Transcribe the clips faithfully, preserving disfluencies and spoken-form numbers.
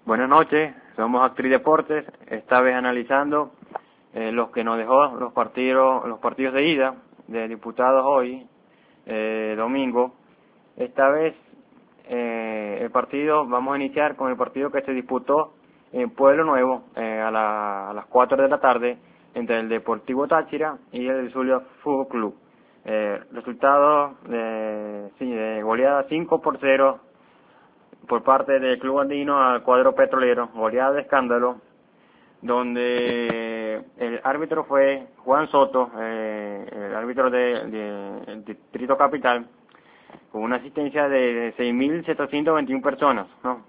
Buenas noches, somos Actriz Deportes, esta vez analizando eh, los que nos dejó los partidos los partidos de ida de diputados hoy, eh, domingo. Esta vez eh, el partido, vamos a iniciar con el partido que se disputó en Pueblo Nuevo eh, a, la, a las cuatro de la tarde entre el Deportivo Táchira y el Zulia Fútbol Club. Eh, resultado de, sí, de goleada cinco por cero por parte del Club Andino al cuadro petrolero, goleada de escándalo, donde el árbitro fue Juan Soto, eh, el árbitro del de, de Distrito Capital, con una asistencia de seis mil setecientas veintiuna personas, ¿no?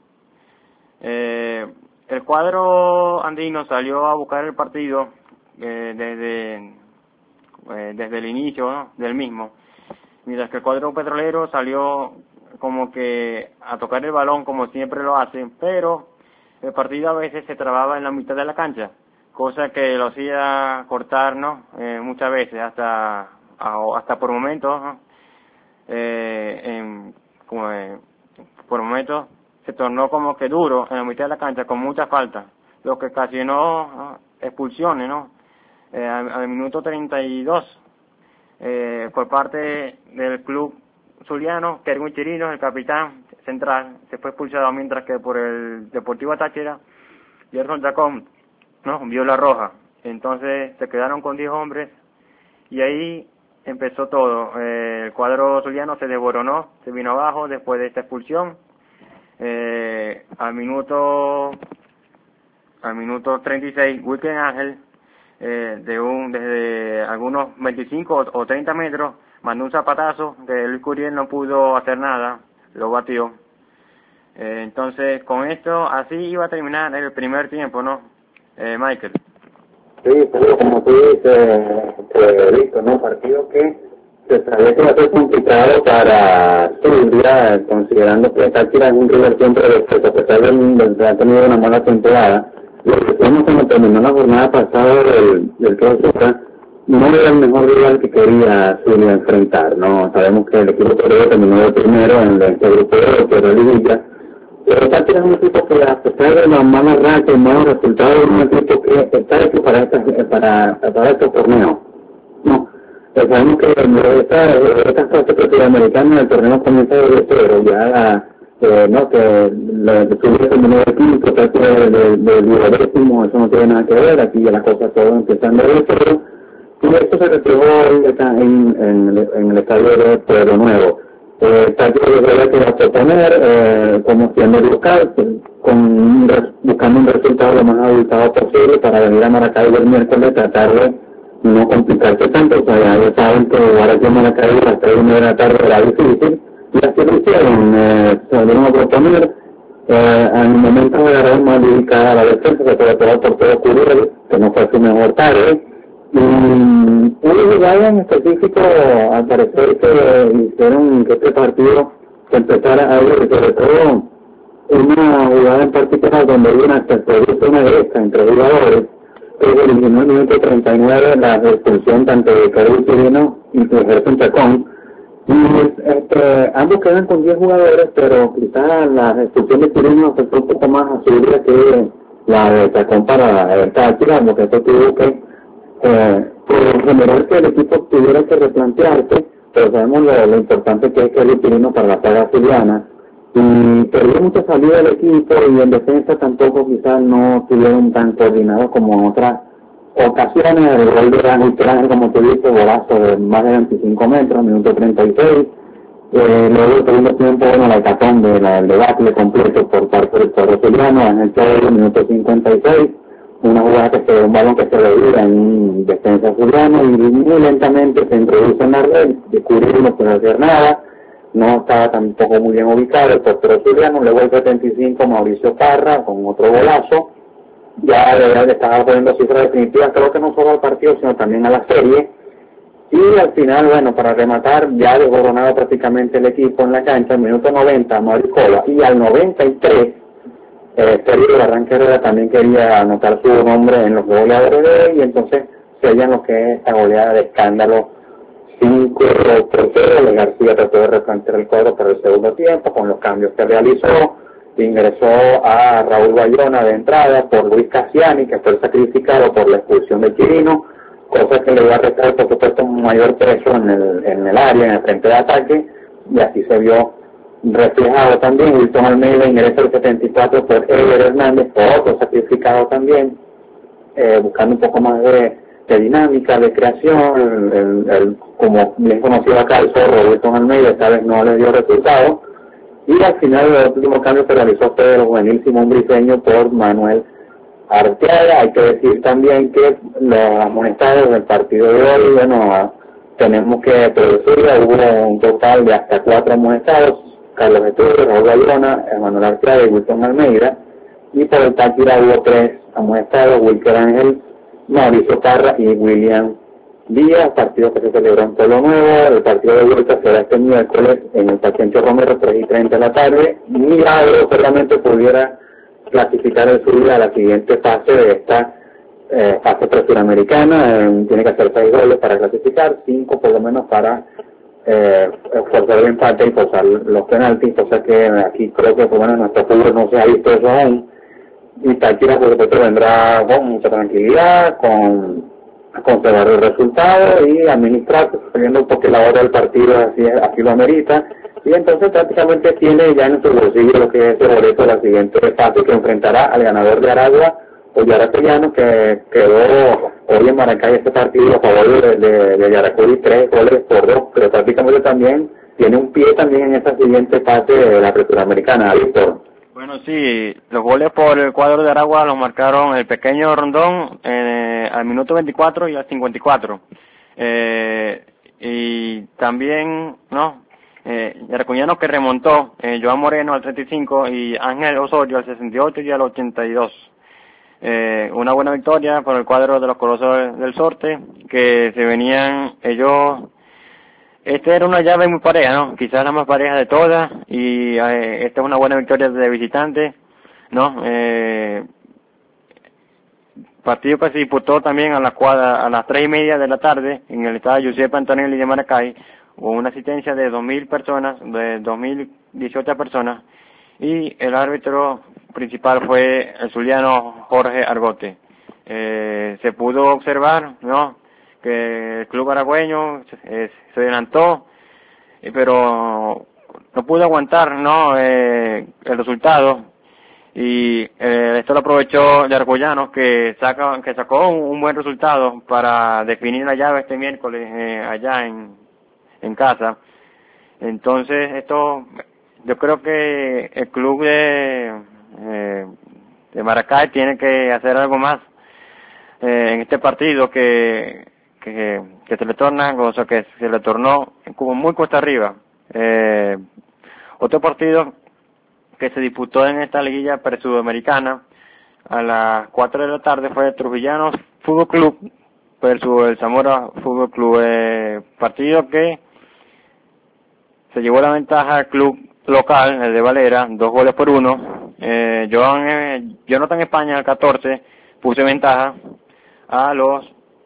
Eh, el cuadro andino salió a buscar el partido eh, desde, eh, desde el inicio, ¿no?, del mismo, mientras que el cuadro petrolero salió como que a tocar el balón como siempre lo hacen, pero el partido a veces se trababa en la mitad de la cancha, cosa que lo hacía cortar, ¿no? Eh, muchas veces, hasta hasta por momentos, ¿no? eh, en, como, eh, por momentos se tornó como que duro en la mitad de la cancha con mucha falta, lo que ocasionó, ¿no?, expulsiones, ¿no? Eh, al, al minuto treinta y dos eh, por parte del club zuliano, Kerwin Chirinos, el capitán central, se fue expulsado, mientras que por el Deportivo Táchira, Gerson Chacón, ¿no?, vio la roja. Entonces se quedaron con diez hombres y ahí empezó todo. Eh, el cuadro zuliano se desboronó, se vino abajo después de esta expulsión. Eh, al minuto al minuto treinta y seis, Wilken Ángel, eh, de un desde algunos veinticinco o treinta metros, mandó un zapatazo que Luis Curiel no pudo hacer nada, lo batió. Eh, entonces, con esto, así iba a terminar el primer tiempo, ¿no, eh, Michael? Sí, pero como tú dices, pues, visto, ¿no? Partido que se sabía que iba a ser complicado para Zulia, considerando que Táchira es un rival siempre de a pesar de que ha tenido una mala temporada. Lo que vimos cuando terminó la jornada pasada del, del Clausura, no era el mejor rival que quería Zulia enfrentar, ¿no? Sabemos que el equipo peruano terminó de primero en este grupo de la liguilla, pero Táchira es un equipo que, a pesar de la mala racha y malos resultados, es un equipo que está hecho para, esta, para, para estos torneos, ¿no? Pues sabemos que esta, esta fase sudamericana, el torneo comienza desde cero, ya eh, no, que la Zulia terminó de quinto, Táchira de, de, de duodécimo, eso no tiene nada que ver, aquí ya la cosa todo empezando desde cero. Y esto se reflejó en, en, en, el, en el estadio de Pueblo Nuevo. Eh, Táchira que va a proponer, eh, como siendo local, con, buscando un resultado lo más abultado posible para venir a Maracaibo el miércoles, tratar de no complicarse tanto. O sea, ya saben que jugar aquí en Maracaibo a las tres y media de la tarde era difícil, y así lo hicieron. Eh, se volvieron a proponer, eh, en el momento de agarrar más dedicada a la defensa, se puede pegar por todo Curiel, que no fue su mejor tarde. Y una jugada en específico, al parecer que hicieron que este partido se empezara a ir, sobre todo una jugada en particular donde hubo una, se produjo una brecha entre jugadores, que originó en el minuto treinta y nueve la expulsión tanto de Kerwin Chirinos y de Gerson Chacón. Y este, ambos quedan con diez jugadores, pero quizás la expulsión de Chirinos afectó un poco más a Zulia que la de Chacón para el Táchira, porque esto tuvo que Eh, por general que el equipo tuviera que replantearse, pero sabemos lo, lo importante que es que el Chirinos para la saga zuliana, y perdió mucha salida del equipo, y en defensa tampoco quizás no estuvieron tan coordinados como en otras ocasiones. El gol de Ángel, como te dije, golazo de más de veinticinco metros, minuto treinta y seis. Eh, luego el segundo tiempo, bueno, la catón de la, el debate completo por parte del cuadro zuliano, en el segundo minuto cincuenta y seis, una jugada que se un balón que se revira en un defensa zuliano, y muy lentamente se introduce en la red, de cubrir no puede hacer nada, no estaba tampoco muy bien ubicado el portero zuliano. Luego el setenta y cinco, Mauricio Parra con otro golazo, ya de verdad estaba poniendo cifras definitivas, creo que no solo al partido sino también a la serie. Y al final, bueno, para rematar, ya desboronado prácticamente el equipo en la cancha, al minuto noventa, Mauricio Cola, y al noventa y tres, Eh, Sergio Barranca Herrera también quería anotar su nombre en los goleadores de él, y entonces sellan lo que es esta goleada de escándalo cinco por cero. García trató de replantear el cuadro para el segundo tiempo con los cambios que realizó, ingresó a Raúl Bayona de entrada por Luis Cassiani, que fue sacrificado por la expulsión de Chirino, cosa que le iba a restar, por supuesto, un mayor peso en el, en el área, en el frente de ataque, y así se vio reflejado también. Wilson Almeida ingresa al setenta y cuatro por Ever Hernández, otro sacrificado también, eh, buscando un poco más de, de dinámica, de creación. El, el, el, como bien conocido acá, el zorro Wilson Almeida esta vez no le dio resultado, y al final el último cambio se realizó fue el juvenil Simón Briceño por Manuel Arteaga. Hay que decir también que los amonestados del partido de hoy, bueno, tenemos que producir, hubo un total de hasta cuatro amonestados: Carlos Estudio, Raúl Bayona, Manuel Arteaga y Wilson Almeida, y por el Táchira hubo tres amonestados: Wilker Ángel, Mauricio Parra y William Díaz. Partido que se celebró en Pueblo Nuevo. El partido de vuelta será este miércoles en el Paciente Romero, tres y treinta de la tarde. Milagro solamente pudiera clasificar el Zulia a la siguiente fase de esta eh, fase presuramericana. Eh, tiene que hacer seis goles para clasificar, cinco por lo menos para eh, forzar el empate y forzar los penaltis, cosa que aquí creo que por lo menos en nuestro fútbol no se ha visto eso aún. Y Táchira por supuesto vendrá con mucha tranquilidad, con conservar el resultado y administrar, sabiendo porque la hora del partido así, así lo amerita, y entonces prácticamente tiene ya en su bolsillo lo que es el boleto de la siguiente fase, que enfrentará al ganador de Aragua o Yaracullano, que quedó hoy en Maracay este partido a favor de, de, de Yaracuy, tres goles por dos, pero prácticamente también tiene un pie también en esta siguiente fase de la presuramericana, Víctor. Bueno, sí, los goles por el cuadro de Aragua los marcaron el pequeño Rondón eh, al minuto veinticuatro y al cincuenta y cuatro. Eh, y también, ¿no? Eh, Yaracuñano que remontó, eh, Joan Moreno al treinta y cinco y Ángel Osorio al sesenta y ocho y al ochenta y dos. Eh, una buena victoria por el cuadro de los Colosos del Sorte, que se venían ellos... Esta era una llave muy pareja, ¿no? Quizás la más pareja de todas, y eh, esta es una buena victoria de visitante, ¿no? Eh, partido que se disputó también a las cuadra, a las tres y media de la tarde en el estadio Giuseppe Antonelli de Maracay, con una asistencia de dos mil personas, de dos mil dieciocho personas, y el árbitro principal fue el zuliano Jorge Argote. Eh, se pudo observar, ¿no?, que el club aragüeño eh, se adelantó, eh, pero no pudo aguantar, ¿no?, eh, el resultado, y eh, esto lo aprovechó Yaracuyanos, que saca, que sacó un, un buen resultado para definir la llave este miércoles eh, allá en, en casa. Entonces esto, yo creo que el club de, eh, de Maracay tiene que hacer algo más eh, en este partido que Que, que se le torna, o sea, que se le tornó como muy cuesta arriba. Eh, otro partido que se disputó en esta liguilla pre-sudamericana a las cuatro de la tarde fue Trujillanos Fútbol Club versus el Zamora Fútbol Club, eh, partido que se llevó la ventaja al club local, el de Valera, dos goles por uno. eh, Joan, eh, Jonathan España al catorce puso ventaja a los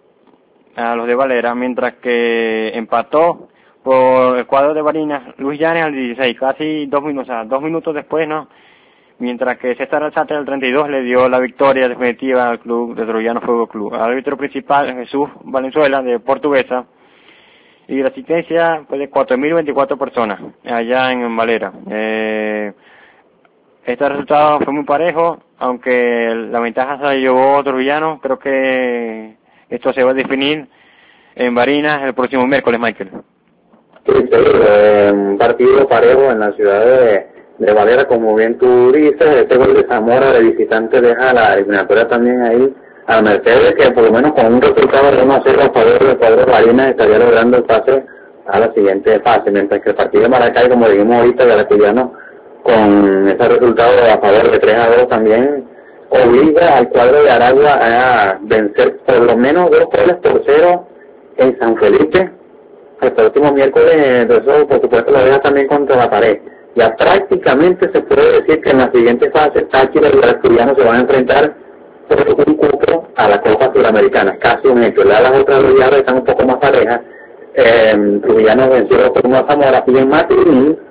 a los de Valera, mientras que empató por el cuadro de Barinas Luis Llanes al dieciséis, casi dos minutos, o sea, dos minutos después, ¿no? Mientras que César Alzate al treinta y dos le dio la victoria definitiva al club de Trujillano Fútbol Club. Al árbitro principal, Jesús Valenzuela, de Portuguesa, y la asistencia fue de cuatro mil veinticuatro personas allá en Valera. Eh, este resultado fue muy parejo, aunque la ventaja se la llevó Trujillano. Creo que esto se va a definir en Barinas el próximo miércoles, Michael. Sí, sí, eh, un partido parejo en la ciudad de, de Valera, como bien tú dices. Este gol de Zamora de visitante deja la eliminatoria también ahí a Mercedes, que por lo menos con un resultado de uno a cero a favor del cuadro de Barinas estaría logrando el pase a la siguiente fase, mientras que el partido de Maracay, como dijimos ahorita, Yaracullano, con ese resultado a favor de tres a dos también obliga al cuadro de Aragua a vencer por lo menos dos goles por cero en San Felipe el próximo miércoles. Eso por supuesto lo deja también contra la pared. Ya prácticamente se puede decir que en la siguiente fase Táchira y Yaracullano se van a enfrentar por un cupo a la Copa Sudamericana, casi un hecho. Las otras dos llaves están un poco más parejas. eh, Trujillano venció por uno a Zamora, y en Maturín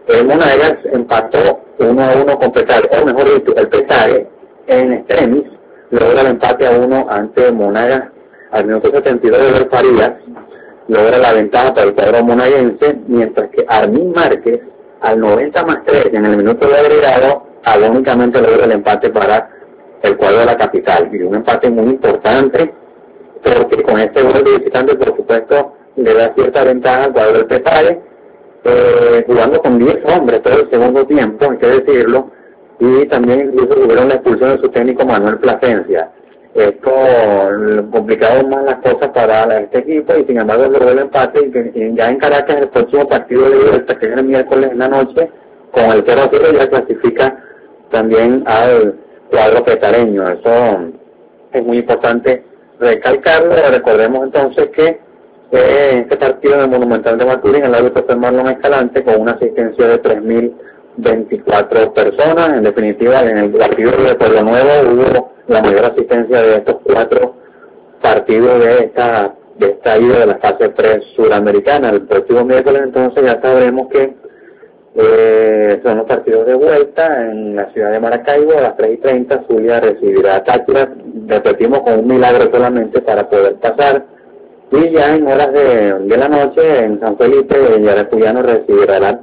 El Monagas empató uno a uno con Petare, o mejor dicho, el Petare en extremis logra el empate a uno ante Monagas al minuto setenta y dos de Ver Farías, logra la ventaja para el cuadro monaguense, mientras que Armin Márquez al noventa más tres en el minuto de agregado agónicamente logra el empate para el cuadro de la capital, y un empate muy importante porque con este gol de visitante por supuesto le da cierta ventaja al cuadro del Petare, eh, jugando con diez hombres todo el segundo tiempo, hay que decirlo, y también incluso tuvieron la expulsión de su técnico Manuel Plasencia. Esto complicado más las cosas para este equipo, y sin embargo logró el empate, y, que, y ya en Caracas el próximo partido de vuelta, que es el miércoles en la noche, con el cero a cero ya clasifica también al cuadro petareño. Eso es muy importante recalcarlo. Recordemos entonces que eh, en este partido en el Monumental de Maturín el árbitro fue Marlon Escalante, con una asistencia de tres mil veinticuatro personas. En definitiva, en el partido de Pueblo Nuevo hubo la mayor asistencia de estos cuatro partidos de esta de esta ida de la fase tres suramericana. El próximo miércoles entonces ya sabremos que eh, son los partidos de vuelta en la ciudad de Maracaibo. A las tres y treinta Zulia recibirá a Táchira, repetimos, con un milagro solamente para poder pasar, y ya en horas de, de la noche en San Felipe Yaracuyano recibirá la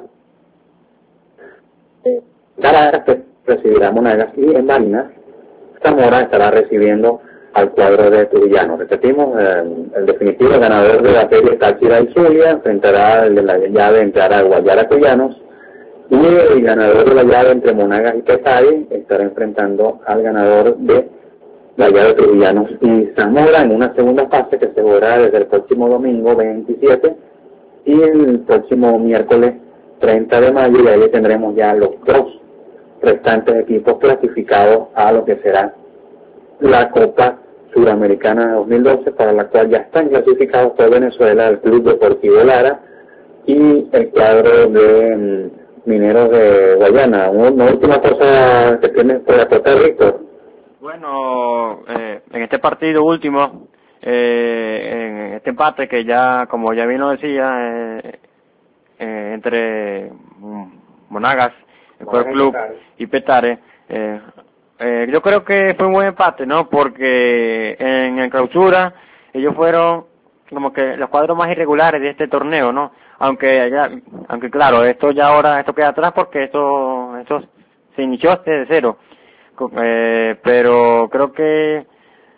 Caracas, recibirá Monagas, y en Barinas Zamora estará recibiendo al cuadro de Trujillano. Repetimos, eh, el definitivo ganador de la serie Táchira y Zulia enfrentará el de la llave entre Aragua y Yaracuyanos, y el ganador de la llave entre Monagas y Petare estará enfrentando al ganador de la llave de Trujillanos y Zamora en una segunda fase que se jugará desde el próximo domingo veintisiete y el próximo miércoles treinta de mayo, y ahí tendremos ya los dos restantes equipos clasificados a lo que será la Copa Suramericana de dos mil doce, para la cual ya están clasificados por Venezuela, el Club Deportivo Lara y el cuadro de um, Mineros de Guayana. Una última cosa que tienes por aportar, Víctor. Bueno, eh, en este partido último, eh, en este empate que ya, como ya bien lo decía, eh, eh, entre Monagas, el Sport Club y Petare, eh, eh, yo creo que fue un buen empate, ¿no? Porque en el clausura ellos fueron como que los cuadros más irregulares de este torneo, ¿no? Aunque ya, aunque claro, esto ya ahora, esto queda atrás porque esto, esto se inició desde cero. Eh, pero creo que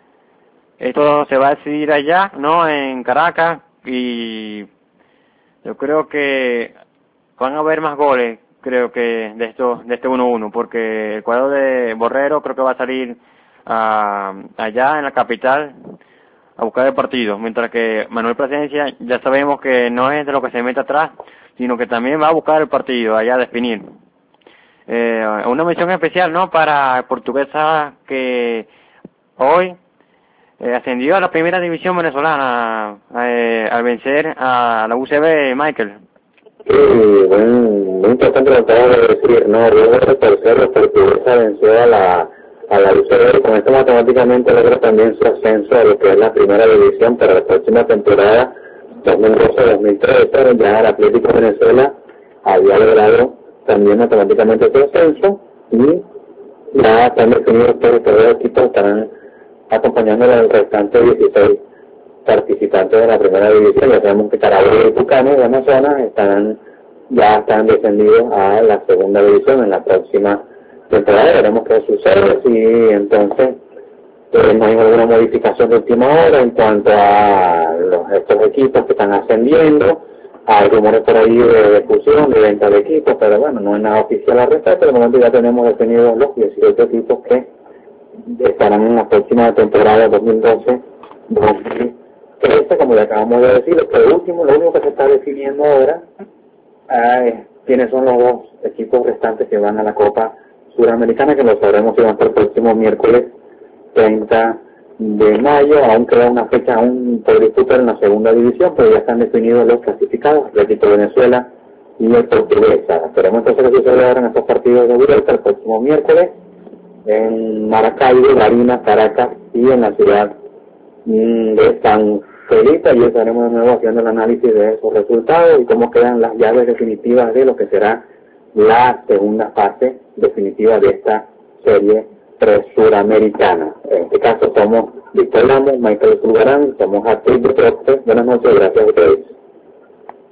esto se va a decidir allá, ¿no? En Caracas, y yo creo que van a haber más goles, creo que de esto, de este uno a uno, porque el cuadro de Borrero creo que va a salir uh, allá en la capital a buscar el partido, mientras que Manuel Plasencia ya sabemos que no es de lo que se mete atrás, sino que también va a buscar el partido allá a definir. Eh, una mención especial, ¿no?, para Portuguesa, que hoy eh, ascendió a la primera división venezolana eh, al vencer a la U C B, Michael. Sí, bueno, muy importante lo que acabo de decir, ¿no? Luego de tercero, Portuguesa venció a la a la U C B, y con esto matemáticamente logra también su ascenso a lo que es la primera división para la próxima temporada dos mil doce dos mil trece. Ya el Atlético Venezuela había logrado también matemáticamente su ascenso, y ya están definidos que los dos equipos estarán acompañando a los restantes dieciséis participantes de la primera división. Ya sabemos que Carabobo y Tucano de Amazonas están, ya están descendidos a la segunda división en la próxima temporada. Veremos qué sucede, si entonces eh, no hay alguna modificación de última hora en cuanto a los, estos equipos que están ascendiendo. Hay rumores por ahí de, de fusión, de venta de equipos, pero bueno, no hay nada oficial al respecto. De momento ya tenemos definidos los dieciocho equipos que estarán en la próxima temporada dos mil doce dos mil trece, como le acabamos de decir. Lo último, lo único que se está definiendo ahora es quiénes son los dos equipos restantes que van a la Copa Suramericana, que lo sabremos si van para el próximo miércoles treinta de mayo. Aún queda una fecha aún por disputar en la segunda división, pero ya están definidos los clasificados, Atlético Venezuela y el Portuguesa. Esperemos entonces que suceda ahora en estos partidos de vuelta el próximo miércoles en Maracaibo, Barinas, Caracas y en la ciudad de San Felipe. Y estaremos de nuevo haciendo el análisis de esos resultados y cómo quedan las llaves definitivas de lo que será la segunda fase definitiva de esta serie presuramericana. En este caso somos Víctor Lamos, Michael Zulgarán, somos actriz de Proxes. Buenas noches, gracias a ustedes.